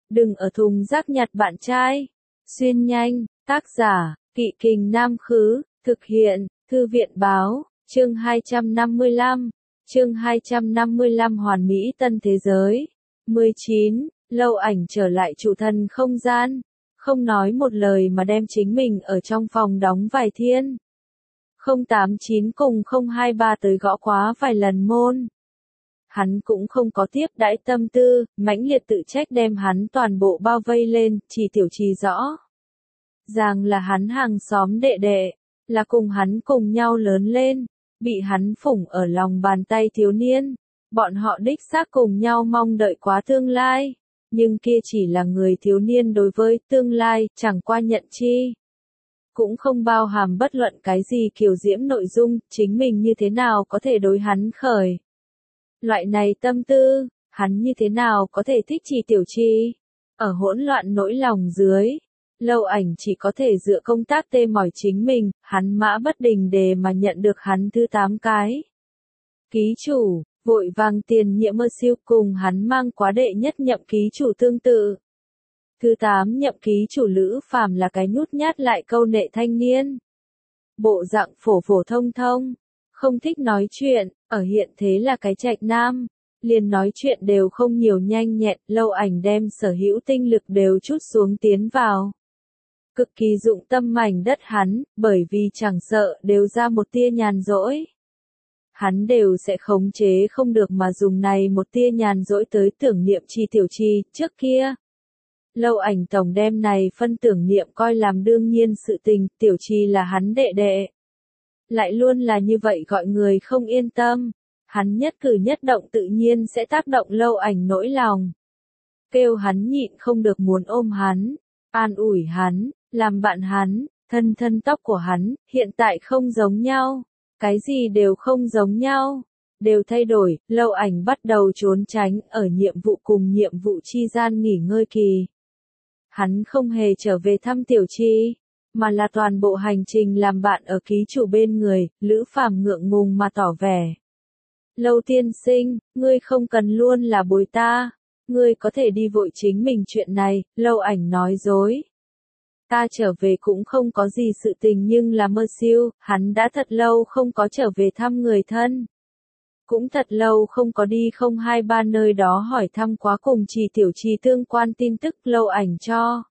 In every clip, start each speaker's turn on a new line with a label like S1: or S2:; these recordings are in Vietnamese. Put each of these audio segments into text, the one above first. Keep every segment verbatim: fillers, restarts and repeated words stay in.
S1: Đừng ở thùng rác nhặt bạn trai. Xuyên nhanh, tác giả, Kỵ Kình Nam Khứ, thực hiện, Thư viện Báo, chương hai trăm năm mươi lăm, chương hai trăm năm mươi lăm Hoàn Mỹ Tân Thế Giới. mười chín, Lâu Ảnh trở lại trụ thần không gian, không nói một lời mà đem chính mình ở trong phòng đóng vài thiên. không tám chín cùng không hai ba tới gõ quá vài lần môn. Hắn cũng không có tiếp đãi tâm tư, mãnh liệt tự trách đem hắn toàn bộ bao vây lên, chỉ tiểu trì rõ. Ràng là hắn hàng xóm đệ đệ, là cùng hắn cùng nhau lớn lên, bị hắn phủng ở lòng bàn tay thiếu niên. Bọn họ đích xác cùng nhau mong đợi quá tương lai, nhưng kia chỉ là người thiếu niên đối với tương lai, chẳng qua nhận chi. Cũng không bao hàm bất luận cái gì kiều diễm nội dung, chính mình như thế nào có thể đối hắn khởi. Loại này tâm tư, hắn như thế nào có thể thích chỉ tiểu chi. Ở hỗn loạn nỗi lòng dưới, Lâu Ảnh chỉ có thể dựa công tác tê mỏi chính mình, hắn mã bất đình đề mà nhận được hắn thứ tám cái. Ký chủ, vội vàng tiền nhiệm mơ siêu cùng hắn mang quá đệ nhất nhậm ký chủ tương tự. Thứ tám nhậm ký chủ Lữ Phàm là cái nhút nhát lại câu nệ thanh niên. Bộ dạng phổ phổ thông thông, không thích nói chuyện, ở hiện thế là cái trạch nam, liền nói chuyện đều không nhiều nhanh nhẹn, Lâu Ảnh đem sở hữu tinh lực đều chút xuống tiến vào. Cực kỳ dụng tâm mảnh đất hắn, bởi vì chẳng sợ đều ra một tia nhàn rỗi. Hắn đều sẽ khống chế không được mà dùng này một tia nhàn rỗi tới tưởng niệm chi tiểu chi, trước kia. Lâu Ảnh tổng đem này phân tưởng niệm coi làm đương nhiên sự tình, tiểu chi là hắn đệ đệ. Lại luôn là như vậy gọi người không yên tâm, hắn nhất cử nhất động tự nhiên sẽ tác động Lâu Ảnh nỗi lòng. Kêu hắn nhịn không được muốn ôm hắn, an ủi hắn, làm bạn hắn, thân thân tóc của hắn, hiện tại không giống nhau, cái gì đều không giống nhau, đều thay đổi, Lâu Ảnh bắt đầu trốn tránh ở nhiệm vụ cùng nhiệm vụ chi gian nghỉ ngơi kỳ. Hắn không hề trở về thăm tiểu chi, mà là toàn bộ hành trình làm bạn ở ký chủ bên người, Lữ Phàm ngượng ngùng mà tỏ vẻ. Lâu tiên sinh, ngươi không cần luôn là bồi ta, ngươi có thể đi vội chính mình chuyện này, Lâu Ảnh nói dối. Ta trở về cũng không có gì sự tình nhưng là mơ siêu, hắn đã thật lâu không có trở về thăm người thân. Cũng thật lâu không có đi không hai ba nơi đó hỏi thăm quá cùng chỉ tiểu trì tương quan tin tức, Lâu Ảnh cho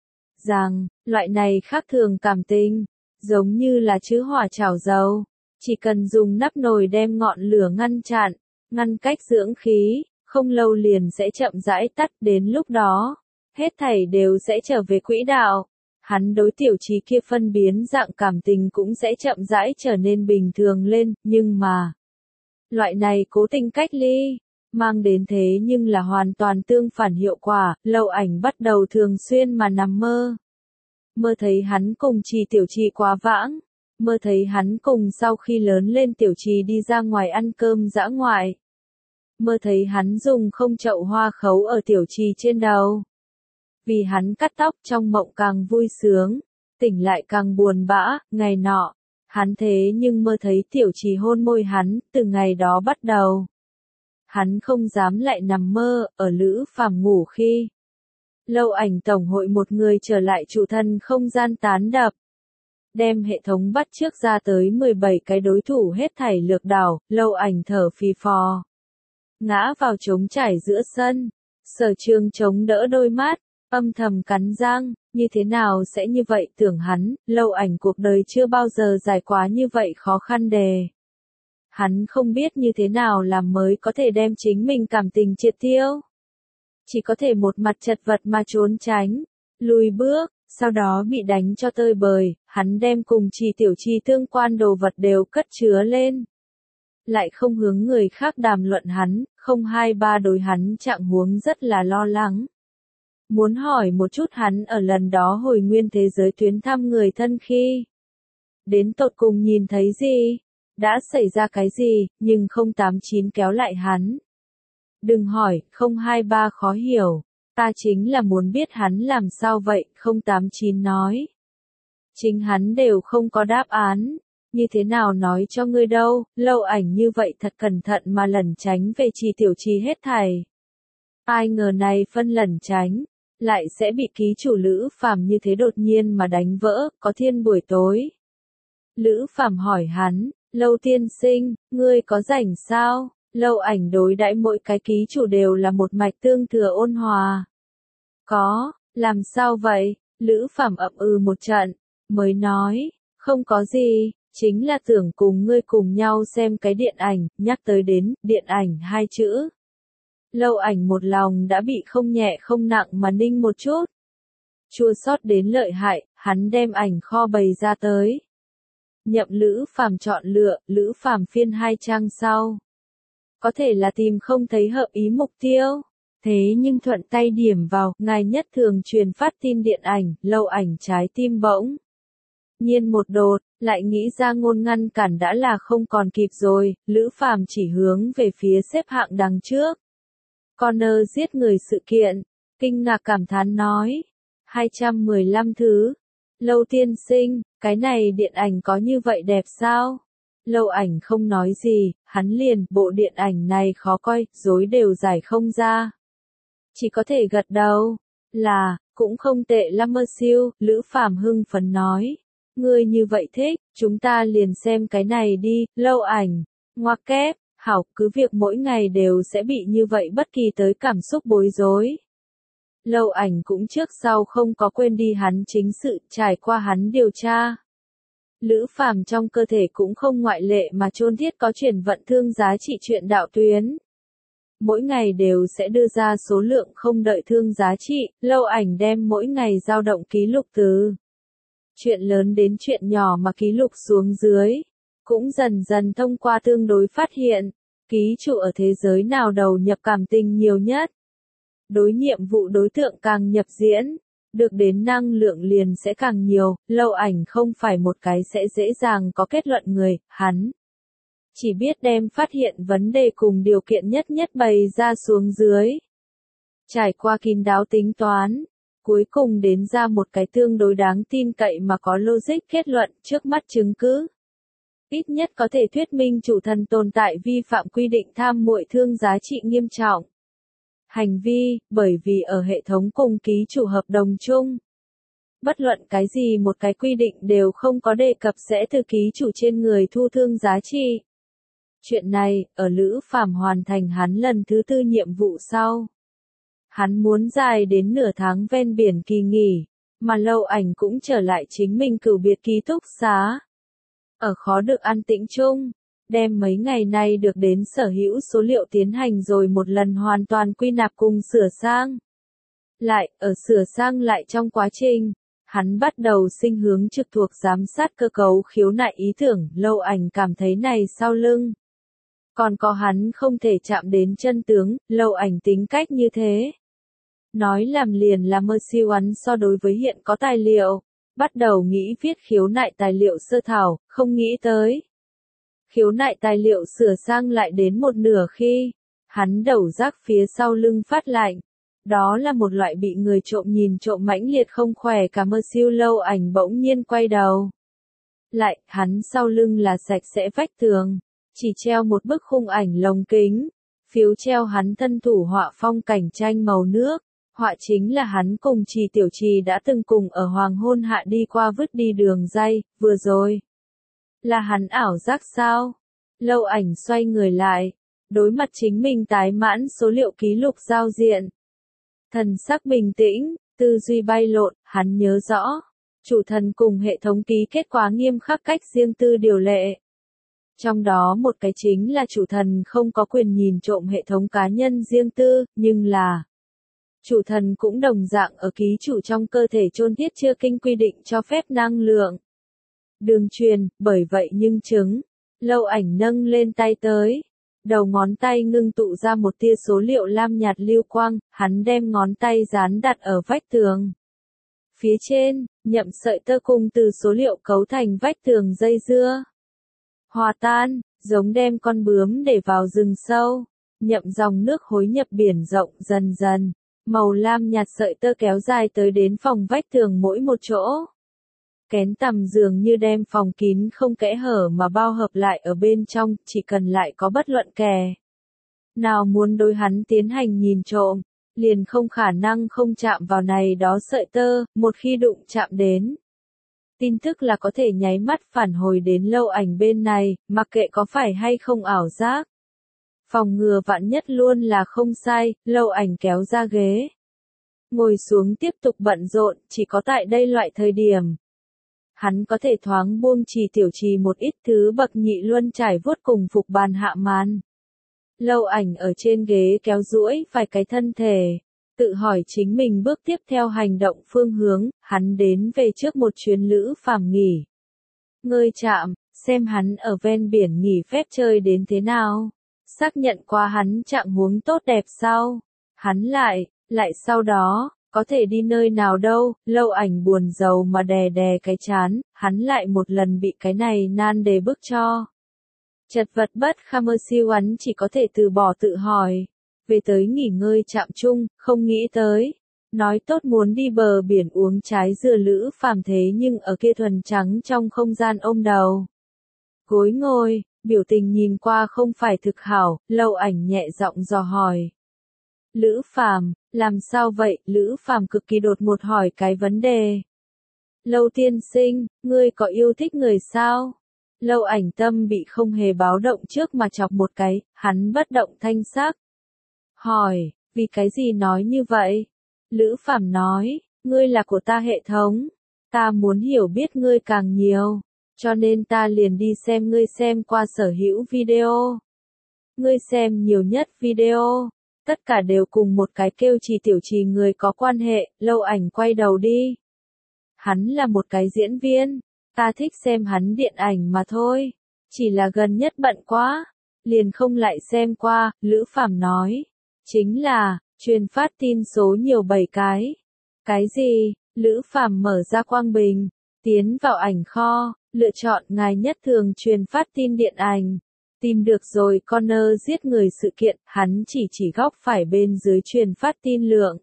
S1: rằng, loại này khác thường cảm tình, giống như là chữ hỏa chảo dầu, chỉ cần dùng nắp nồi đem ngọn lửa ngăn chặn, ngăn cách dưỡng khí, không lâu liền sẽ chậm rãi tắt, đến lúc đó, hết thảy đều sẽ trở về quỹ đạo. Hắn đối tiểu trì kia phân biến dạng cảm tình cũng sẽ chậm rãi trở nên bình thường lên, nhưng mà loại này cố tình cách ly, mang đến thế nhưng là hoàn toàn tương phản hiệu quả, Lâu Ảnh bắt đầu thường xuyên mà nằm mơ. Mơ thấy hắn cùng trì tiểu trì quá vãng, mơ thấy hắn cùng sau khi lớn lên tiểu trì đi ra ngoài ăn cơm dã ngoại. Mơ thấy hắn dùng không chậu hoa khấu ở tiểu trì trên đầu. Vì hắn cắt tóc trong mộng càng vui sướng, tỉnh lại càng buồn bã, ngày nọ. Hắn thế nhưng mơ thấy tiểu trì hôn môi hắn, từ ngày đó bắt đầu. Hắn không dám lại nằm mơ, ở Lữ Phàm ngủ khi. Lâu Ảnh tổng hội một người trở lại trụ thần không gian tán đập. Đem hệ thống bắt trước ra tới mười bảy cái đối thủ hết thảy lược đảo, Lâu Ảnh thở phì phò. Ngã vào trống trải giữa sân, Sở Trường chống đỡ đôi mắt, âm thầm cắn răng, như thế nào sẽ như vậy tưởng hắn, Lâu Ảnh cuộc đời chưa bao giờ dài quá như vậy khó khăn đề. Hắn không biết như thế nào làm mới có thể đem chính mình cảm tình triệt tiêu. Chỉ có thể một mặt chật vật mà trốn tránh, lùi bước, sau đó bị đánh cho tơi bời, hắn đem cùng trì tiểu trì tương quan đồ vật đều cất chứa lên. Lại không hướng người khác đàm luận hắn, không hai ba đối hắn trạng huống rất là lo lắng. Muốn hỏi một chút hắn ở lần đó hồi nguyên thế giới tuyến thăm người thân khi. Đến tột cùng nhìn thấy gì? Đã xảy ra cái gì, nhưng không tám chín kéo lại hắn. Đừng hỏi, không hai ba khó hiểu. Ta chính là muốn biết hắn làm sao vậy, không tám chín nói. Chính hắn đều không có đáp án. Như thế nào nói cho ngươi đâu, Lâu Ảnh như vậy thật cẩn thận mà lẩn tránh về trì tiểu trì hết thảy. Ai ngờ này phân lẩn tránh, lại sẽ bị ký chủ Lữ Phàm như thế đột nhiên mà đánh vỡ, có thiên buổi tối. Lữ Phàm hỏi hắn, Lâu tiên sinh, ngươi có rảnh sao? Lâu Ảnh đối đãi mỗi cái ký chủ đều là một mạch tương thừa ôn hòa. Có, làm sao vậy? Lữ Phàm ậm ừ một trận, mới nói, không có gì, chính là tưởng cùng ngươi cùng nhau xem cái điện ảnh, nhắc tới đến, điện ảnh hai chữ. Lâu Ảnh một lòng đã bị không nhẹ không nặng mà ninh một chút. Chua xót đến lợi hại, hắn đem ảnh kho bày ra tới. Nhậm Lữ Phàm chọn lựa, Lữ Phàm phiên hai trang sau. Có thể là tìm không thấy hợp ý mục tiêu. Thế nhưng thuận tay điểm vào, ngài nhất thường truyền phát tin điện ảnh, Lâu Ảnh trái tim bỗng nhiên một đột, lại nghĩ ra ngôn ngăn cản đã là không còn kịp rồi, Lữ Phàm chỉ hướng về phía xếp hạng đằng trước. Connor giết người sự kiện, kinh ngạc cảm thán nói, hai trăm mười lăm thứ. Lâu tiên sinh, cái này điện ảnh có như vậy đẹp sao? Lâu Ảnh không nói gì, hắn liền, bộ điện ảnh này khó coi, dối đều giải không ra. Chỉ có thể gật đầu, là, cũng không tệ lắm mơ siêu, Lữ Phàm hưng phấn nói. Ngươi như vậy thích, chúng ta liền xem cái này đi, Lâu Ảnh, ngoặc kép, hảo, cứ việc mỗi ngày đều sẽ bị như vậy bất kỳ tới cảm xúc bối rối. Lâu Ảnh cũng trước sau không có quên đi hắn chính sự, trải qua hắn điều tra. Lữ Phàm trong cơ thể cũng không ngoại lệ mà chôn thiết có chuyển vận thương giá trị chuyện đạo tuyến. Mỗi ngày đều sẽ đưa ra số lượng không đợi thương giá trị, Lâu Ảnh đem mỗi ngày dao động ký lục từ chuyện lớn đến chuyện nhỏ mà ký lục xuống dưới, cũng dần dần thông qua tương đối phát hiện, ký chủ ở thế giới nào đầu nhập cảm tình nhiều nhất. Đối nhiệm vụ đối tượng càng nhập diễn, được đến năng lượng liền sẽ càng nhiều, Lâu Ảnh không phải một cái sẽ dễ dàng có kết luận người, hắn chỉ biết đem phát hiện vấn đề cùng điều kiện nhất nhất bày ra xuống dưới. Trải qua kín đáo tính toán, cuối cùng đến ra một cái tương đối đáng tin cậy mà có logic kết luận trước mắt chứng cứ. Ít nhất có thể thuyết minh chủ thần tồn tại vi phạm quy định tham muội thương giá trị nghiêm trọng. Hành vi, bởi vì ở hệ thống cùng ký chủ hợp đồng chung. Bất luận cái gì một cái quy định đều không có đề cập sẽ từ ký chủ trên người thu thương giá trị. Chuyện này, ở Lữ Phàm hoàn thành hắn lần thứ tư nhiệm vụ sau. Hắn muốn dài đến nửa tháng ven biển kỳ nghỉ, mà Lâu Ảnh cũng trở lại chính mình cửu biệt ký túc xá. Ở khó được an tĩnh chung, đem mấy ngày nay được đến sở hữu số liệu tiến hành rồi một lần hoàn toàn quy nạp cùng sửa sang. Lại, ở sửa sang lại trong quá trình, hắn bắt đầu sinh hướng trực thuộc giám sát cơ cấu khiếu nại ý tưởng, Lâu Ảnh cảm thấy này sau lưng. Còn có hắn không thể chạm đến chân tướng, Lâu Ảnh tính cách như thế. Nói làm liền là mơ siêu hắn so đối với hiện có tài liệu, bắt đầu nghĩ viết khiếu nại tài liệu sơ thảo, không nghĩ tới. Khiếu nại tài liệu sửa sang lại đến một nửa khi, hắn đầu rác phía sau lưng phát lạnh. Đó là một loại bị người trộm nhìn trộm mãnh liệt không khỏe cả mơ siêu. Lâu Ảnh bỗng nhiên quay đầu. Lại, hắn sau lưng là sạch sẽ vách tường, chỉ treo một bức khung ảnh lồng kính, phiếu treo hắn thân thủ họa phong cảnh tranh màu nước, họa chính là hắn cùng Trì Tiểu Trì đã từng cùng ở hoàng hôn hạ đi qua vứt đi đường ray, vừa rồi. Là hắn ảo giác sao? Lâu Ảnh xoay người lại, đối mặt chính mình tái mãn số liệu ký lục giao diện. Thần sắc bình tĩnh, tư duy bay lộn, hắn nhớ rõ. Chủ thần cùng hệ thống ký kết quá nghiêm khắc cách riêng tư điều lệ. Trong đó một cái chính là chủ thần không có quyền nhìn trộm hệ thống cá nhân riêng tư, nhưng là chủ thần cũng đồng dạng ở ký chủ trong cơ thể chôn thiết chưa kinh quy định cho phép năng lượng. Đường truyền, bởi vậy nhưng chứng. Lâu Ảnh nâng lên tay tới. Đầu ngón tay ngưng tụ ra một tia số liệu lam nhạt lưu quang, hắn đem ngón tay dán đặt ở vách tường. Phía trên, nhậm sợi tơ cùng từ số liệu cấu thành vách tường dây dưa. Hòa tan, giống đem con bướm để vào rừng sâu. Nhậm dòng nước hối nhập biển rộng dần dần. Màu lam nhạt sợi tơ kéo dài tới đến phòng vách tường mỗi một chỗ. Kén tầm dường như đem phòng kín không kẽ hở mà bao hợp lại ở bên trong, chỉ cần lại có bất luận kẻ nào muốn đối hắn tiến hành nhìn trộm, liền không khả năng không chạm vào này đó sợi tơ, một khi đụng chạm đến. Tin tức là có thể nháy mắt phản hồi đến Lâu Ảnh bên này, mặc kệ có phải hay không ảo giác. Phòng ngừa vạn nhất luôn là không sai, Lâu Ảnh kéo ra ghế. Ngồi xuống tiếp tục bận rộn, chỉ có tại đây loại thời điểm. Hắn có thể thoáng buông trì tiểu trì một ít thứ bậc nhị luân trải vuốt cùng phục bàn hạ màn. Lâu Ảnh ở trên ghế kéo duỗi vài cái thân thể, tự hỏi chính mình bước tiếp theo hành động phương hướng, hắn đến về trước một chuyến Lữ Phàm nghỉ. Ngơi trạm, xem hắn ở ven biển nghỉ phép chơi đến thế nào. Xác nhận qua hắn trạng huống tốt đẹp sau. Hắn lại, lại sau đó, có thể đi nơi nào đâu, Lâu Ảnh buồn rầu mà đè đè cái chán, hắn lại một lần bị cái này nan đề bức cho. Chật vật bất kham mơ siêu hắn chỉ có thể từ bỏ tự hỏi. Về tới nghỉ ngơi trạm chung, không nghĩ tới. Nói tốt muốn đi bờ biển uống trái dừa Lữ Phàm thế nhưng ở kia thuần trắng trong không gian ôm đầu. Gối ngồi, biểu tình nhìn qua không phải thực hảo, Lâu Ảnh nhẹ giọng dò hỏi. Lữ Phàm, làm sao vậy? Lữ Phàm cực kỳ đột ngột hỏi cái vấn đề. Lâu tiên sinh, ngươi có yêu thích người sao? Lâu Ảnh tâm bị không hề báo động trước mà chọc một cái, hắn bất động thanh sắc. Hỏi, vì cái gì nói như vậy? Lữ Phàm nói, ngươi là của ta hệ thống. Ta muốn hiểu biết ngươi càng nhiều. Cho nên ta liền đi xem ngươi xem qua sở hữu video. Ngươi xem nhiều nhất video. Tất cả đều cùng một cái kêu Trì Tiểu Trì người có quan hệ, Lâu Ảnh quay đầu đi. Hắn là một cái diễn viên. Ta thích xem hắn điện ảnh mà thôi. Chỉ là gần nhất bận quá. Liền không lại xem qua, Lữ Phàm nói. Chính là, truyền phát tin số nhiều bảy cái. Cái gì? Lữ Phàm mở ra quang bình. Tiến vào ảnh kho, lựa chọn ngài nhất thường truyền phát tin điện ảnh. Tìm được rồi Connor giết người sự kiện, hắn chỉ chỉ góc phải bên dưới truyền phát tin lượng.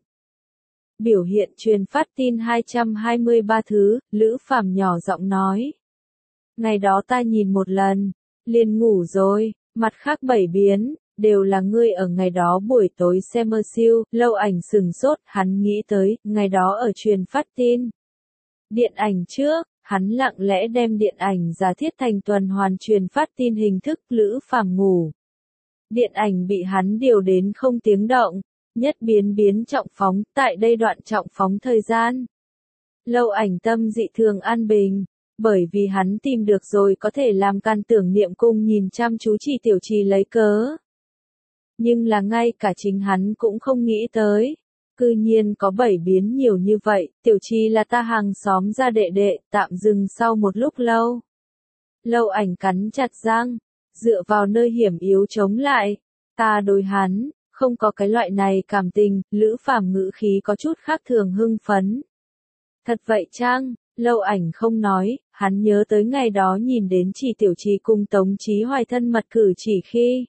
S1: Biểu hiện truyền phát tin hai trăm hai mươi ba thứ, Lữ Phàm nhỏ giọng nói. Ngày đó ta nhìn một lần, liền ngủ rồi, mặt khác bảy biến, đều là ngươi ở ngày đó buổi tối xem mơ siêu, Lâu Ảnh sừng sốt, hắn nghĩ tới, ngày đó ở truyền phát tin. Điện ảnh trước, hắn lặng lẽ đem điện ảnh giả thiết thành tuần hoàn truyền phát tin hình thức Lữ Phàm ngủ. Điện ảnh bị hắn điều đến không tiếng động, nhất biến biến trọng phóng, tại đây đoạn trọng phóng thời gian. Lâu Ảnh tâm dị thường an bình, bởi vì hắn tìm được rồi có thể làm can tưởng niệm cung nhìn chăm chú Trì Tiểu Trì lấy cớ. Nhưng là ngay cả chính hắn cũng không nghĩ tới. Cư nhiên có bảy biến nhiều như vậy, Tiểu Trì là ta hàng xóm ra đệ đệ, tạm dừng sau một lúc lâu. Lâu Ảnh cắn chặt răng, dựa vào nơi hiểm yếu chống lại. Ta đối hắn, không có cái loại này cảm tình, Lữ Phàm ngữ khí có chút khác thường hưng phấn. Thật vậy chăng? Lâu Ảnh không nói, hắn nhớ tới ngày đó nhìn đến Trì Tiểu Trì cùng Tống Chí Hoài thân mật cử chỉ khi.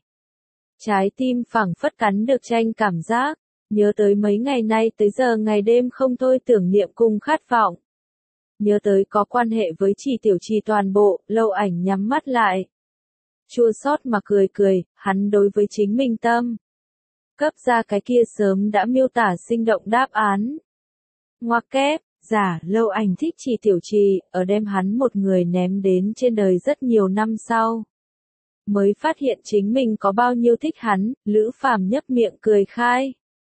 S1: Trái tim phảng phất cắn được tranh cảm giác. Nhớ tới mấy ngày nay tới giờ ngày đêm không thôi tưởng niệm cùng khát vọng. Nhớ tới có quan hệ với Trì Tiểu Trì toàn bộ, Lâu Ảnh nhắm mắt lại. Chua xót mà cười cười, hắn đối với chính mình tâm. Cấp ra cái kia sớm đã miêu tả sinh động đáp án. Ngoặc kép, giả, Lâu Ảnh thích Trì Tiểu Trì, ở đem hắn một người ném đến trên đời rất nhiều năm sau. Mới phát hiện chính mình có bao nhiêu thích hắn, Lữ Phàm nhấp miệng cười khai.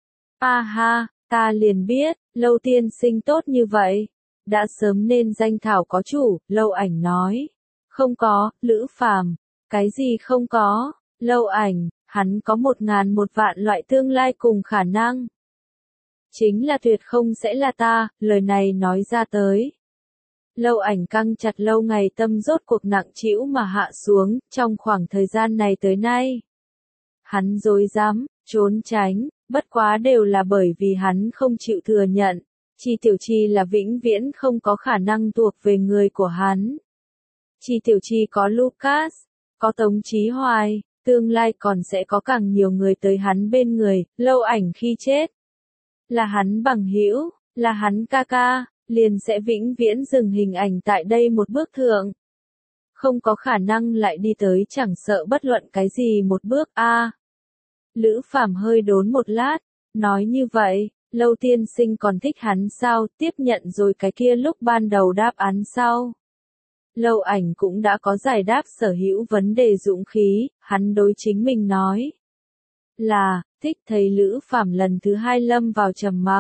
S1: A ha, ta liền biết, Lâu tiên sinh tốt như vậy. Đã sớm nên danh thảo có chủ, Lâu Ảnh nói. Không có, Lữ Phàm. Cái gì không có? Lâu Ảnh, hắn có một ngàn một vạn loại tương lai cùng khả năng. Chính là tuyệt không sẽ là ta, lời này nói ra tới. Lâu Ảnh căng chặt lâu ngày tâm rốt cuộc nặng trĩu mà hạ xuống, trong khoảng thời gian này tới nay. Hắn dối dám, trốn tránh, bất quá đều là bởi vì hắn không chịu thừa nhận. Trì Tiểu Trì là vĩnh viễn không có khả năng thuộc về người của hắn. Trì Tiểu Trì có Lucas, có Tống Chí Hoài, tương lai còn sẽ có càng nhiều người tới hắn bên người, Lâu Ảnh khi chết. Là hắn bằng hữu, là hắn ca ca, liền sẽ vĩnh viễn dừng hình ảnh tại đây một bước thượng. Không có khả năng lại đi tới chẳng sợ bất luận cái gì một bước a. À, Lữ Phàm hơi đốn một lát, Nói như vậy, Lâu tiên sinh còn thích hắn sao, tiếp nhận rồi cái kia lúc ban đầu đáp án sau. Lâu Ảnh cũng đã có giải đáp sở hữu vấn đề dũng khí, hắn đối chính mình nói. Là, thích. Thấy Lữ Phàm lần thứ hai lâm vào trầm mặc.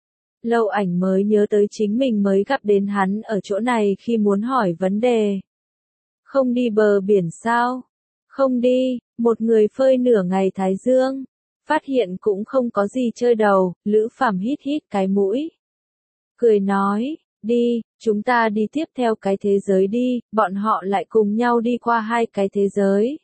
S1: Lâu Ảnh mới nhớ tới chính mình mới gặp đến hắn ở chỗ này khi muốn hỏi vấn đề. Không đi bờ biển sao? Không đi, một người phơi nửa ngày thái dương. Phát hiện cũng không có gì chơi đầu, Lữ Phàm hít hít cái mũi. Cười nói, đi, chúng ta đi tiếp theo cái thế giới đi, bọn họ lại cùng nhau đi qua hai cái thế giới.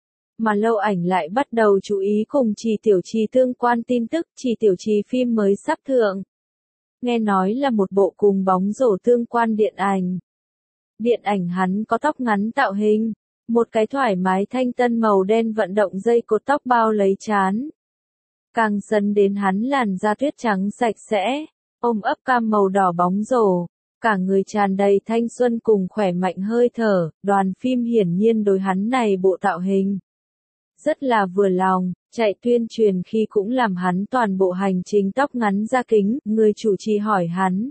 S1: Mà Lâu Ảnh lại bắt đầu chú ý cùng Trì Tiểu Trì tương quan tin tức, Trì Tiểu Trì phim mới sắp thượng. Nghe nói là một bộ cùng bóng rổ tương quan điện ảnh. Điện ảnh hắn có tóc ngắn tạo hình, một cái thoải mái thanh tân màu đen vận động dây cột tóc bao lấy trán. Càng dần đến hắn làn da tuyết trắng sạch sẽ, ôm ấp cam màu đỏ bóng rổ, cả người tràn đầy thanh xuân cùng khỏe mạnh hơi thở, đoàn phim hiển nhiên đối hắn này bộ tạo hình. Rất là vừa lòng, chạy tuyên truyền khi cũng làm hắn toàn bộ hành trình tóc ngắn ra kính, người chủ trì hỏi hắn.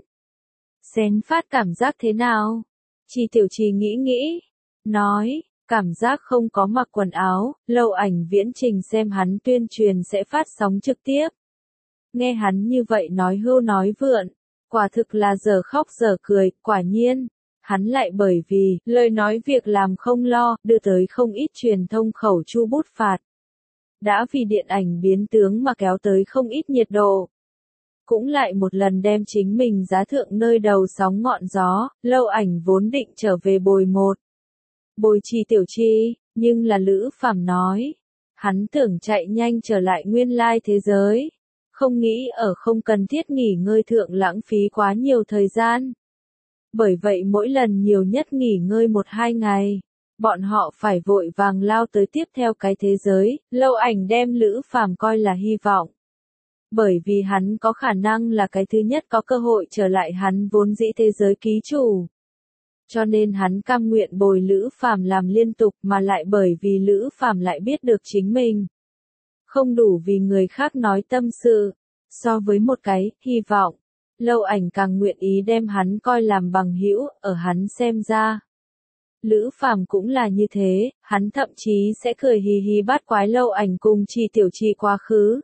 S1: Xén phát cảm giác thế nào? Trì Tiểu Trì nghĩ nghĩ, nói, cảm giác không có mặc quần áo, Lâu Ảnh viễn trình xem hắn tuyên truyền sẽ phát sóng trực tiếp. Nghe hắn như vậy nói hưu nói vượn, quả thực là giờ khóc giờ cười, quả nhiên. Hắn lại bởi vì, lời nói việc làm không lo, đưa tới không ít truyền thông khẩu chu bút phạt. Đã vì điện ảnh biến tướng mà kéo tới không ít nhiệt độ. Cũng lại một lần đem chính mình giá thượng nơi đầu sóng ngọn gió, Lâu Ảnh vốn định trở về bồi một. Bồi Trì Tiểu Trì, nhưng là Lữ Phàm nói. Hắn tưởng chạy nhanh trở lại nguyên lai thế giới. Không nghĩ ở không cần thiết nghỉ ngơi thượng lãng phí quá nhiều thời gian. Bởi vậy mỗi lần nhiều nhất nghỉ ngơi một hai ngày, bọn họ phải vội vàng lao tới tiếp theo cái thế giới, Lâu Ảnh đem Lữ Phàm coi là hy vọng. Bởi vì hắn có khả năng là cái thứ nhất có cơ hội trở lại hắn vốn dĩ thế giới ký chủ. Cho nên hắn cam nguyện bồi Lữ Phàm làm liên tục mà lại bởi vì Lữ Phàm lại biết được chính mình. Không đủ vì người khác nói tâm sự, so với một cái hy vọng. Lâu Ảnh càng nguyện ý đem hắn coi làm bằng hữu, ở hắn xem ra. Lữ Phàm cũng là như thế, hắn thậm chí sẽ cười hì hì bắt quái Lâu Ảnh cùng Trì Tiểu Trì quá khứ.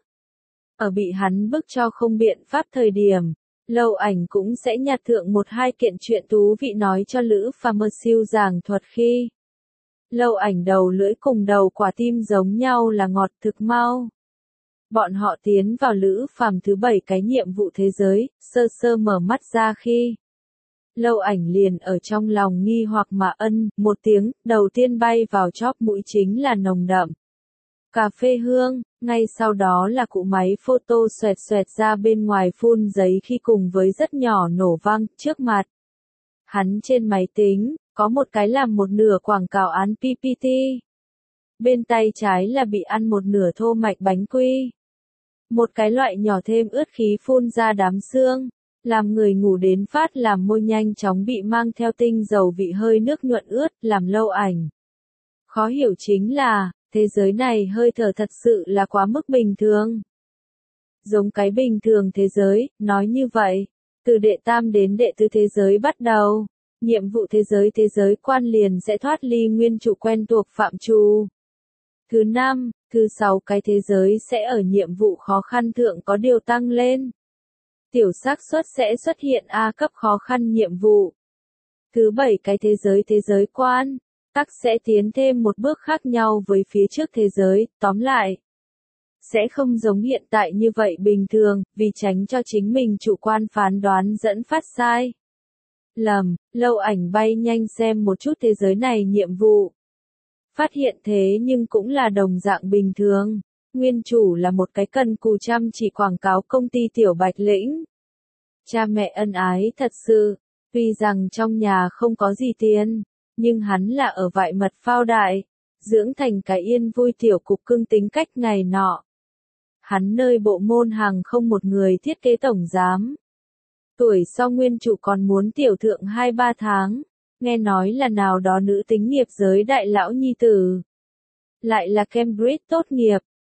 S1: Ở bị hắn bức cho không biện pháp thời điểm, Lâu Ảnh cũng sẽ nhặt thượng một hai kiện chuyện thú vị nói cho Lữ Phàm mơ siêu giảng thuật khi. Lâu Ảnh đầu lưỡi cùng đầu quả tim giống nhau là ngọt thực mau. Bọn họ tiến vào Lữ Phàm thứ bảy cái nhiệm vụ thế giới, sơ sơ mở mắt ra khi. Lâu Ảnh liền ở trong lòng nghi hoặc mà ân, một tiếng, đầu tiên bay vào chóp mũi chính là nồng đậm. Cà phê hương, ngay sau đó là cụ máy photo xoẹt xoẹt ra bên ngoài phun giấy khi cùng với rất nhỏ nổ vang, trước mặt. Hắn trên máy tính, có một cái làm một nửa quảng cáo án pê pê tê. Bên tay trái là bị ăn một nửa thô mạch bánh quy. Một cái loại nhỏ thêm ướt khí phun ra đám xương, làm người ngủ đến phát làm môi nhanh chóng bị mang theo tinh dầu vị hơi nước nhuận ướt, làm Lâu Ảnh. Khó hiểu chính là, thế giới này hơi thở thật sự là quá mức bình thường. Giống cái bình thường thế giới, nói như vậy, từ đệ tam đến đệ tứ thế giới bắt đầu, nhiệm vụ thế giới thế giới quan liền sẽ thoát ly nguyên trụ quen thuộc phạm trù. Thứ năm, thứ sáu cái thế giới sẽ ở nhiệm vụ khó khăn thượng có điều tăng lên. Tiểu xác suất sẽ xuất hiện A cấp khó khăn nhiệm vụ. Thứ bảy cái thế giới thế giới quan, tắc sẽ tiến thêm một bước khác nhau với phía trước thế giới, tóm lại. Sẽ không giống hiện tại như vậy bình thường, vì tránh cho chính mình chủ quan phán đoán dẫn phát sai. Lầm, Lâu Ảnh bay nhanh xem một chút thế giới này nhiệm vụ. Phát hiện thế nhưng cũng là đồng dạng bình thường. Nguyên chủ là một cái cần cù chăm chỉ quảng cáo công ty Tiểu Bạch Lĩnh. Cha mẹ ân ái thật sự, tuy rằng trong nhà không có gì tiền, nhưng hắn là ở vại mật phao đại, dưỡng thành cái yên vui tiểu cục cưng tính cách ngày nọ. Hắn nơi bộ môn hàng không một người thiết kế tổng giám. Tuổi sau nguyên chủ còn muốn tiểu thượng hai ba tháng, nghe nói là nào đó nữ tính nghiệp giới đại lão nhi tử. Lại là Cambridge tốt nghiệp,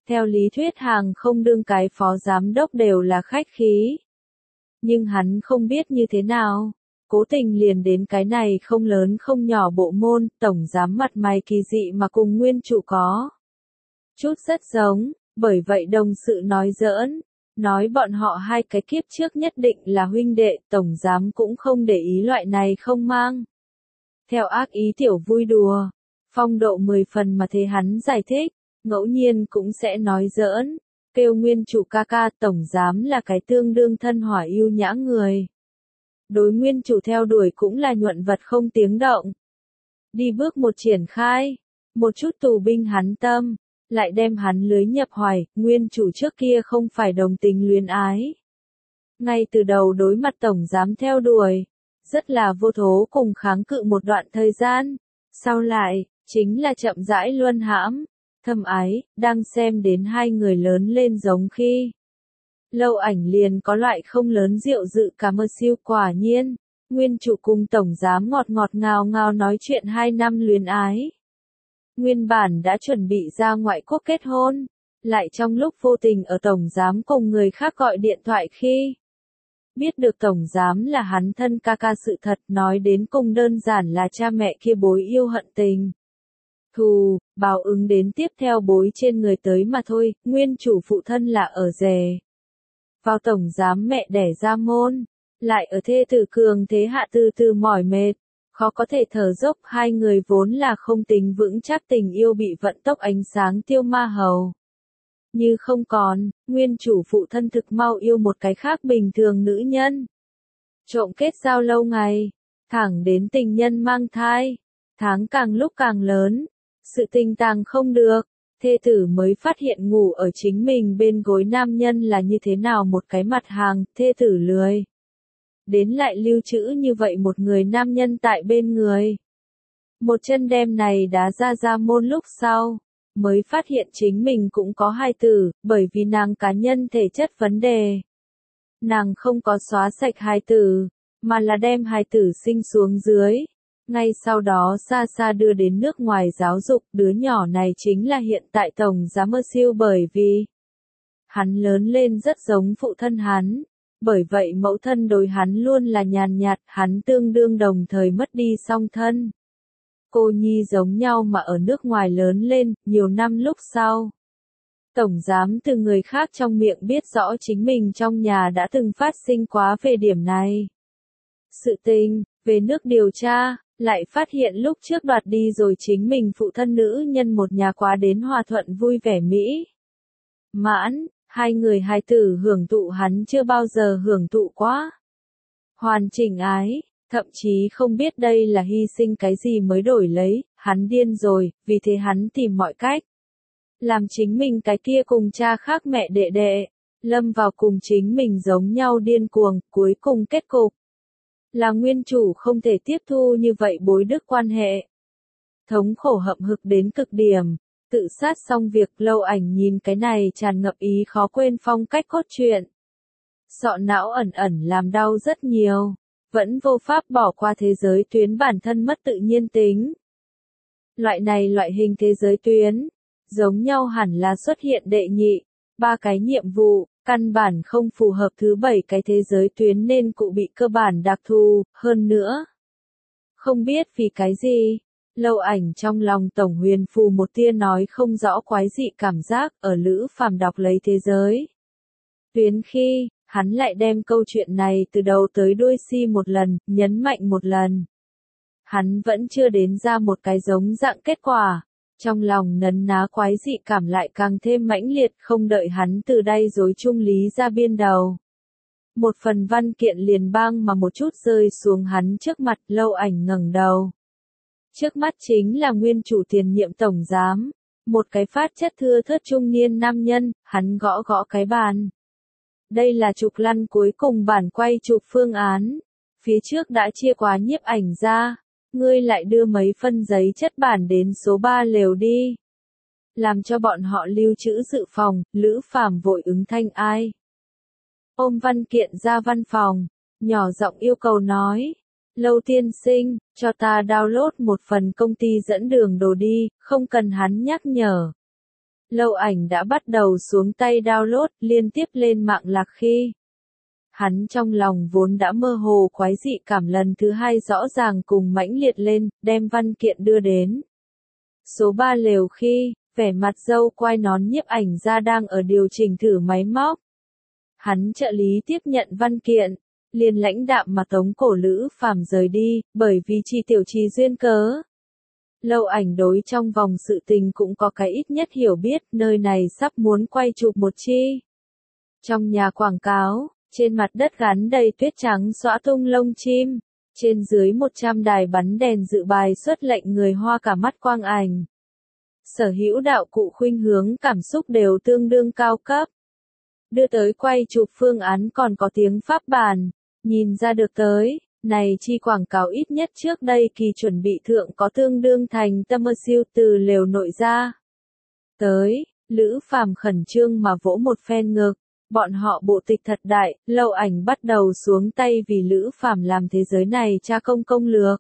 S1: Theo lý thuyết hàng không đương cái phó giám đốc đều là khách khí. Nhưng hắn không biết như thế nào. Cố tình liền đến cái này không lớn không nhỏ bộ môn, tổng giám mặt mày kỳ dị mà cùng nguyên chủ có chút rất giống, bởi vậy đồng sự nói giỡn, nói bọn họ hai cái kiếp trước nhất định là huynh đệ, tổng giám cũng không để ý loại này không mang. Theo ác ý tiểu vui đùa, phong độ mười phần mà thế hắn giải thích, ngẫu nhiên cũng sẽ nói giỡn, kêu nguyên chủ ca ca, tổng giám là cái tương đương thân hỏa yêu nhã người. Đối nguyên chủ theo đuổi cũng là nhuận vật không tiếng động. Đi bước một triển khai, một chút tù binh hắn tâm, lại đem hắn lưới nhập hoài, nguyên chủ trước kia không phải đồng tình luyến ái. Ngay từ đầu đối mặt tổng giám theo đuổi, rất là vô thố cùng kháng cự một đoạn thời gian, sau lại, chính là chậm rãi luân hãm, thâm ái, đang xem đến hai người lớn lên giống khi. Lâu ảnh liền có loại không lớn rượu dự cả mơ siêu quả nhiên, nguyên chủ cùng tổng giám ngọt ngọt ngào ngào nói chuyện hai năm luyến ái. Nguyên bản đã chuẩn bị ra ngoại quốc kết hôn, lại trong lúc vô tình ở tổng giám cùng người khác gọi điện thoại khi biết được tổng giám là hắn thân ca ca, sự thật nói đến cùng đơn giản là cha mẹ kia bối yêu hận tình. Thù, báo ứng đến tiếp theo bối trên người tới mà thôi, nguyên chủ phụ thân là ở rể. Vào tổng giám mẹ đẻ ra môn, lại ở thê tử cường thế hạ từ từ mỏi mệt, khó có thể thở dốc, hai người vốn là không tính vững chắc tình yêu bị vận tốc ánh sáng tiêu ma hầu. Như không còn, nguyên chủ phụ thân thực mau yêu một cái khác bình thường nữ nhân. Trộm kết giao lâu ngày, thẳng đến tình nhân mang thai, tháng càng lúc càng lớn, sự tình tàng không được, thê tử mới phát hiện ngủ ở chính mình bên gối nam nhân là như thế nào một cái mặt hàng, thê tử lười. Đến lại lưu trữ như vậy một người nam nhân tại bên người. Một chân đem này đá ra ra môn lúc sau, mới phát hiện chính mình cũng có hài tử, bởi vì nàng cá nhân thể chất vấn đề. Nàng không có xóa sạch hài tử, mà là đem hài tử sinh xuống dưới. Ngay sau đó xa xa đưa đến nước ngoài giáo dục, đứa nhỏ này chính là hiện tại tổng giám mơ siêu, bởi vì hắn lớn lên rất giống phụ thân hắn. Bởi vậy mẫu thân đối hắn luôn là nhàn nhạt, hắn tương đương đồng thời mất đi song thân. Cô nhi giống nhau mà ở nước ngoài lớn lên, nhiều năm lúc sau. Tổng giám từ người khác trong miệng biết rõ chính mình trong nhà đã từng phát sinh quá về điểm này. Sự tình, về nước điều tra, lại phát hiện lúc trước đoạt đi rồi chính mình phụ thân nữ nhân một nhà quá đến hòa thuận vui vẻ mỹ. Mãn. Hai người hài tử hưởng thụ hắn chưa bao giờ hưởng thụ quá. Hoàn chỉnh ái, thậm chí không biết đây là hy sinh cái gì mới đổi lấy, hắn điên rồi, vì thế hắn tìm mọi cách. Làm chính mình cái kia cùng cha khác mẹ đệ đệ, lâm vào cùng chính mình giống nhau điên cuồng, cuối cùng kết cục. Là nguyên chủ không thể tiếp thu như vậy bối đức quan hệ. Thống khổ hậm hực đến cực điểm. Tự sát xong việc, lâu ảnh nhìn cái này tràn ngập ý khó quên phong cách cốt truyện. Sọ não ẩn ẩn làm đau rất nhiều, vẫn vô pháp bỏ qua thế giới tuyến bản thân mất tự nhiên tính. Loại này loại hình thế giới tuyến, giống nhau hẳn là xuất hiện đệ nhị, ba cái nhiệm vụ, căn bản không phù hợp thứ bảy cái thế giới tuyến nên cụ bị cơ bản đặc thù, hơn nữa. Không biết vì cái gì. Lâu ảnh trong lòng tổng huyền phù một tia nói không rõ quái dị cảm giác ở Lữ Phàm đọc lấy thế giới. Tuyến khi, hắn lại đem câu chuyện này từ đầu tới đuôi si một lần, nhấn mạnh một lần. Hắn vẫn chưa đến ra một cái giống dạng kết quả. Trong lòng nấn ná quái dị cảm lại càng thêm mãnh liệt, không đợi hắn từ đây dối trung lý ra biên đầu. Một phần văn kiện liền bang mà một chút rơi xuống hắn trước mặt, lâu ảnh ngẩng đầu. Trước mắt chính là nguyên chủ tiền nhiệm tổng giám, một cái phát chất thưa thớt trung niên nam nhân, hắn gõ gõ cái bàn. Đây là chụp lăn cuối cùng bản quay chụp phương án, phía trước đã chia quá nhiếp ảnh ra, ngươi lại đưa mấy phân giấy chất bản đến số ba lều đi. Làm cho bọn họ lưu trữ dự phòng, Lữ Phàm vội ứng thanh ai. Ôm văn kiện ra văn phòng, nhỏ giọng yêu cầu nói. Lâu tiên sinh, cho ta download một phần công ty dẫn đường đồ đi, không cần hắn nhắc nhở. Lâu Ảnh đã bắt đầu xuống tay download liên tiếp lên mạng lạc khi. Hắn trong lòng vốn đã mơ hồ quái dị cảm lần thứ hai rõ ràng cùng mãnh liệt lên, đem văn kiện đưa đến. Số ba lều khi, vẻ mặt dâu quai nón nhiếp ảnh ra đang ở điều chỉnh thử máy móc. Hắn trợ lý tiếp nhận văn kiện, liền lãnh đạm mà tống cổ Lữ Phàm rời đi, bởi vì chi tiểu trì duyên cớ. Lâu Ảnh đối trong vòng sự tình cũng có cái ít nhất hiểu biết, nơi này sắp muốn quay chụp một chi. Trong nhà quảng cáo, trên mặt đất gắn đầy tuyết trắng xõa tung lông chim, trên dưới một trăm đài bắn đèn dự bài xuất lệnh người hoa cả mắt quang ảnh. Sở hữu đạo cụ khuynh hướng cảm xúc đều tương đương cao cấp. Đưa tới quay chụp phương án còn có tiếng Pháp bản, nhìn ra được tới, này chi quảng cáo ít nhất trước đây kỳ chuẩn bị thượng có tương đương thành tâm siêu từ lều nội ra. Tới, Lữ Phàm khẩn trương mà vỗ một phen ngực, bọn họ bộ tịch thật đại, Lâu Ảnh bắt đầu xuống tay vì Lữ Phàm làm thế giới này tra công công lược.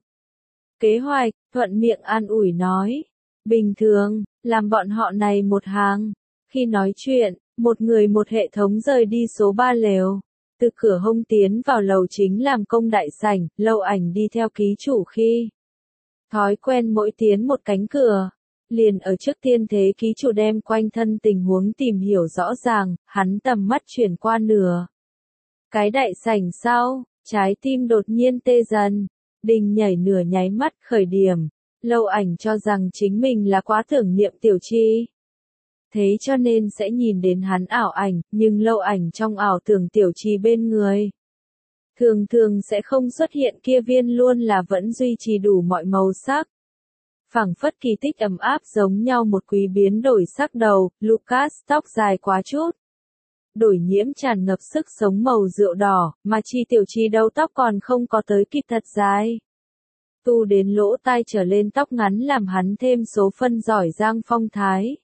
S1: Kế hoạch, thuận miệng an ủi nói, bình thường, làm bọn họ này một hàng. Khi nói chuyện, một người một hệ thống rời đi số ba lều. Từ cửa hông tiến vào lầu chính làm công đại sảnh, Lâu Ảnh đi theo ký chủ khi. Thói quen mỗi tiến một cánh cửa. Liền ở trước tiên thế ký chủ đem quanh thân tình huống tìm hiểu rõ ràng, hắn tầm mắt chuyển qua nửa. Cái đại sảnh sau, trái tim đột nhiên tê dần, đình nhảy nửa nháy mắt khởi điểm. Lâu Ảnh cho rằng chính mình là quá tưởng niệm tiểu chi. Thế cho nên sẽ nhìn đến hắn ảo ảnh, nhưng Lâu Ảnh trong ảo tưởng tiểu trì bên người. Thường thường sẽ không xuất hiện kia viên luôn là vẫn duy trì đủ mọi màu sắc. Phảng phất kỳ tích ấm áp giống nhau một quý biến đổi sắc đầu, Lucas tóc dài quá chút. Đổi nhiễm tràn ngập sức sống màu rượu đỏ, mà chi tiểu trì đầu tóc còn không có tới kịp thật dài. Tu đến lỗ tai trở lên tóc ngắn làm hắn thêm số phân giỏi giang phong thái.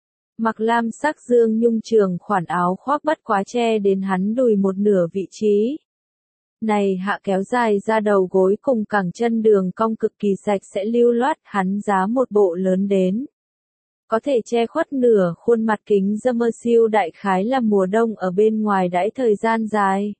S1: Mặc lam sắc dương nhung trường khoản áo khoác bất quá che đến hắn đùi một nửa vị trí. Này hạ kéo dài ra đầu gối cùng cẳng chân đường cong cực kỳ sạch sẽ lưu loát, hắn giá một bộ lớn đến. Có thể che khuất nửa khuôn mặt kính dâm siêu đại khái là mùa đông ở bên ngoài đãi thời gian dài.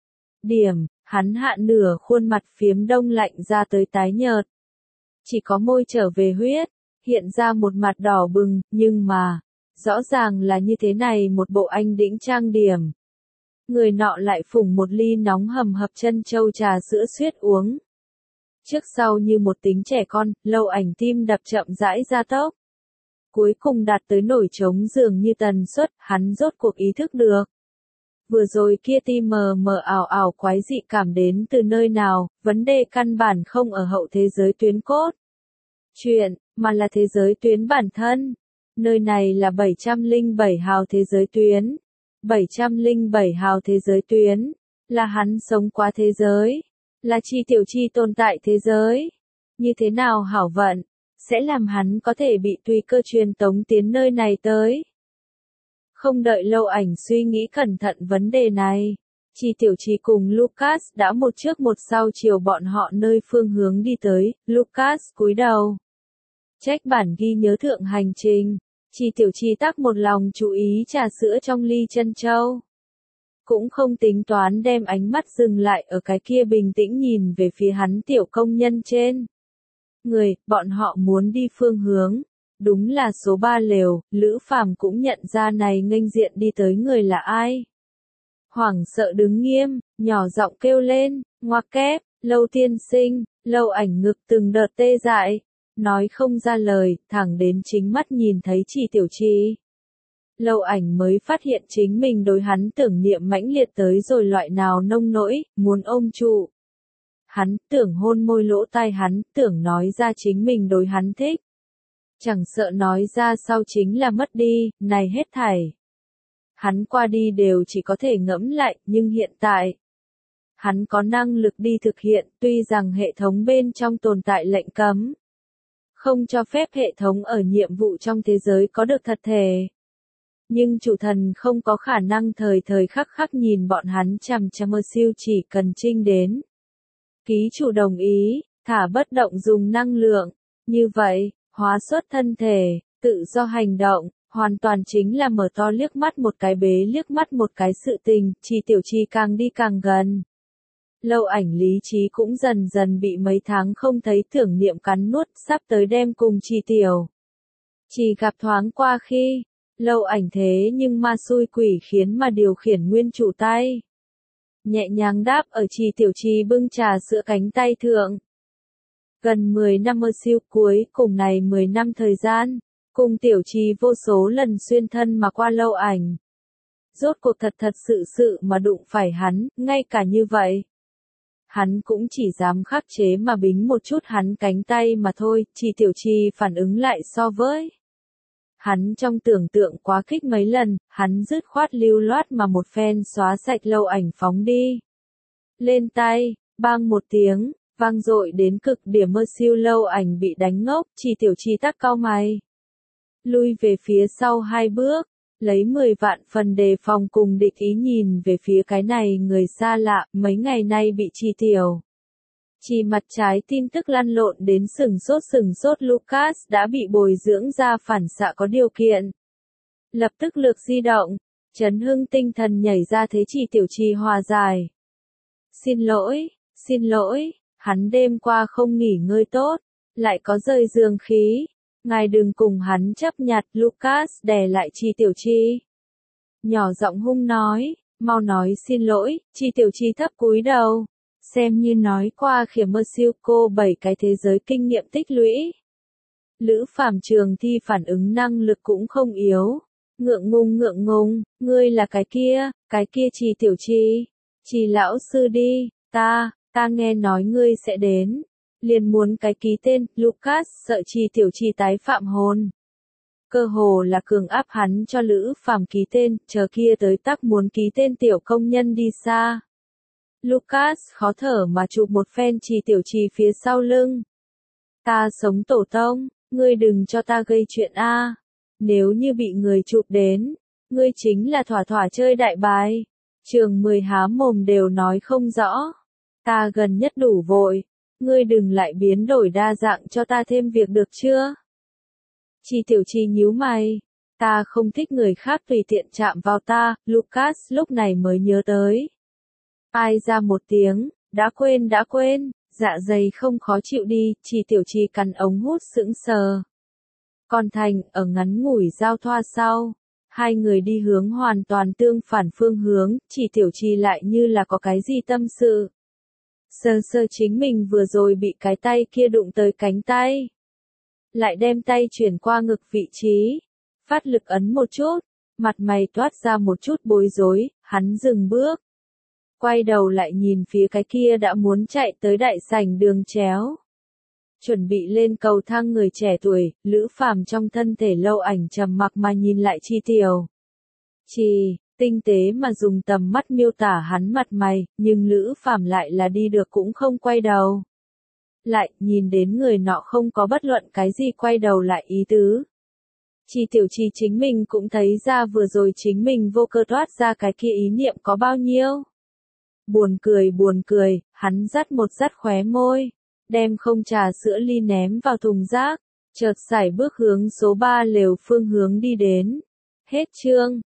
S1: Điểm, hắn hạ nửa khuôn mặt phiếm đông lạnh ra tới tái nhợt. Chỉ có môi trở về huyết, hiện ra một mặt đỏ bừng, nhưng mà, rõ ràng là như thế này một bộ anh đĩnh trang điểm. Người nọ lại phủng một ly nóng hầm hập chân châu trà sữa suyết uống. Trước sau như một tính trẻ con, Lâu Ảnh tim đập chậm rãi ra tốc. Cuối cùng đạt tới nổi trống dường như tần suất, hắn rốt cuộc ý thức được. Vừa rồi kia tim mờ mờ ảo ảo quái dị cảm đến từ nơi nào, vấn đề căn bản không ở hậu thế giới tuyến cốt. Chuyện, mà là thế giới tuyến bản thân. Nơi này là bảy trăm lẻ bảy hào thế giới tuyến. bảy trăm lẻ bảy hào thế giới tuyến, là hắn sống qua thế giới, là chi tiểu chi tồn tại thế giới. Như thế nào hảo vận, sẽ làm hắn có thể bị tùy cơ truyền tống tiến nơi này tới. Không đợi Lâu Ảnh suy nghĩ cẩn thận vấn đề này, chi tiểu chi cùng Lucas đã một trước một sau chiều bọn họ nơi phương hướng đi tới, Lucas cúi đầu. Trách bản ghi nhớ thượng hành trình. Chi tiểu chi tắc một lòng chú ý trà sữa trong ly chân châu. Cũng không tính toán đem ánh mắt dừng lại ở cái kia bình tĩnh nhìn về phía hắn tiểu công nhân trên. Người, bọn họ muốn đi phương hướng. Đúng là số ba lều, Lữ Phàm cũng nhận ra này nghênh diện đi tới người là ai. Hoảng sợ đứng nghiêm, nhỏ giọng kêu lên, ngoặc kép, Lâu tiên sinh, Lâu Ảnh ngực từng đợt tê dại. Nói không ra lời, thẳng đến chính mắt nhìn thấy chi tiểu chi. Lâu Ảnh mới phát hiện chính mình đối hắn tưởng niệm mãnh liệt tới rồi loại nào nông nỗi, muốn ôm trụ. Hắn tưởng hôn môi lỗ tai hắn, tưởng nói ra chính mình đối hắn thích. Chẳng sợ nói ra sau chính là mất đi, này hết thảy. Hắn qua đi đều chỉ có thể ngẫm lại, nhưng hiện tại. Hắn có năng lực đi thực hiện, tuy rằng hệ thống bên trong tồn tại lệnh cấm. Không cho phép hệ thống ở nhiệm vụ trong thế giới có được thật thể. Nhưng chủ thần không có khả năng thời thời khắc khắc nhìn bọn hắn chằm chằm mơ siêu chỉ cần trinh đến. Ký chủ đồng ý, thả bất động dùng năng lượng. Như vậy, hóa xuất thân thể, tự do hành động, hoàn toàn chính là mở to liếc mắt một cái bế liếc mắt một cái sự tình, Chi Tiểu Chi càng đi càng gần. Lâu Ảnh lý trí cũng dần dần bị mấy tháng không thấy tưởng niệm cắn nuốt, sắp tới đem cùng Chi Tiểu Chi gặp thoáng qua khi, Lâu Ảnh thế nhưng ma xui quỷ khiến mà điều khiển nguyên chủ tay. Nhẹ nhàng đáp ở Chi Tiểu Chi bưng trà sữa cánh tay thượng. Gần mười năm mơ siêu cuối cùng này mười năm thời gian, cùng Tiểu Chi vô số lần xuyên thân mà qua Lâu Ảnh. Rốt cuộc thật thật sự sự mà đụng phải hắn, ngay cả như vậy. Hắn cũng chỉ dám khắc chế mà bính một chút hắn cánh tay mà thôi, Chi Tiểu Chi phản ứng lại so với. Hắn trong tưởng tượng quá khích mấy lần, hắn dứt khoát lưu loát mà một phen xóa sạch Lâu Ảnh phóng đi. Lên tay, bang một tiếng, vang dội đến cực điểm mơ siêu Lâu Ảnh bị đánh ngốc, Chi Tiểu Chi tắc cau mày. Lui về phía sau hai bước, lấy mười vạn phần đề phòng cùng địch ý nhìn về phía cái này người xa lạ, mấy ngày nay bị Chi Tiểu Chi mặt trái tin tức lăn lộn đến sừng sốt sừng sốt Lucas đã bị bồi dưỡng ra phản xạ có điều kiện. Lập tức lược di động, chấn hưng tinh thần nhảy ra thế Chi Tiểu Chi hòa giải. Xin lỗi, xin lỗi, hắn đêm qua không nghỉ ngơi tốt, lại có rơi giường khí. Ngài đừng cùng hắn chấp nhặt, Lucas đè lại Chi Tiểu Chi. Nhỏ giọng hung nói, mau nói xin lỗi, Chi Tiểu Chi thấp cúi đầu. Xem như nói qua khỉa mơ siêu cô bảy cái thế giới kinh nghiệm tích lũy. Lữ Phàm Trường thi phản ứng năng lực cũng không yếu. Ngượng ngùng ngượng ngùng, ngươi là cái kia, cái kia Chi Tiểu Chi. Chi lão sư đi, ta, ta nghe nói ngươi sẽ đến. Liền muốn cái ký tên, Lucas sợ Chi Tiểu Chi tái phạm hôn. Cơ hồ là cường áp hắn cho Lữ Phàm ký tên, chờ kia tới tắc muốn ký tên tiểu công nhân đi xa. Lucas khó thở mà chụp một phen Chi Tiểu Chi phía sau lưng. Ta sống tổ tông, ngươi đừng cho ta gây chuyện a. Nếu như bị người chụp đến, ngươi chính là thỏa thỏa chơi đại bài. Trường mười há mồm đều nói không rõ. Ta gần nhất đủ vội. Ngươi đừng lại biến đổi đa dạng cho ta thêm việc được chưa? Chi Tiểu Chi nhíu mày. Ta không thích người khác tùy tiện chạm vào ta, Lucas lúc này mới nhớ tới. Ai ra một tiếng, đã quên đã quên, dạ dày không khó chịu đi, Chi Tiểu Chi cắn ống hút sững sờ. Còn Thành, ở ngắn ngủi giao thoa sau, hai người đi hướng hoàn toàn tương phản phương hướng, Chi Tiểu Chi lại như là có cái gì tâm sự. Sơ sơ chính mình vừa rồi bị cái tay kia đụng tới cánh tay. Lại đem tay chuyển qua ngực vị trí. Phát lực ấn một chút. Mặt mày toát ra một chút bối rối, hắn dừng bước. Quay đầu lại nhìn phía cái kia đã muốn chạy tới đại sảnh đường chéo. Chuẩn bị lên cầu thang người trẻ tuổi, Lữ Phàm trong thân thể Lâu Ảnh trầm mặc mà nhìn lại Chi Tiểu Chi. Tinh tế mà dùng tầm mắt miêu tả hắn mặt mày, nhưng Lữ Phàm lại là đi được cũng không quay đầu. Lại, nhìn đến người nọ không có bất luận cái gì quay đầu lại ý tứ. Chi Tiểu Chi chính mình cũng thấy ra vừa rồi chính mình vô cơ thoát ra cái kia ý niệm có bao nhiêu. Buồn cười buồn cười, hắn dắt một dắt khóe môi, đem không trà sữa ly ném vào thùng rác, chợt sải bước hướng số ba lều phương hướng đi đến. Hết chương.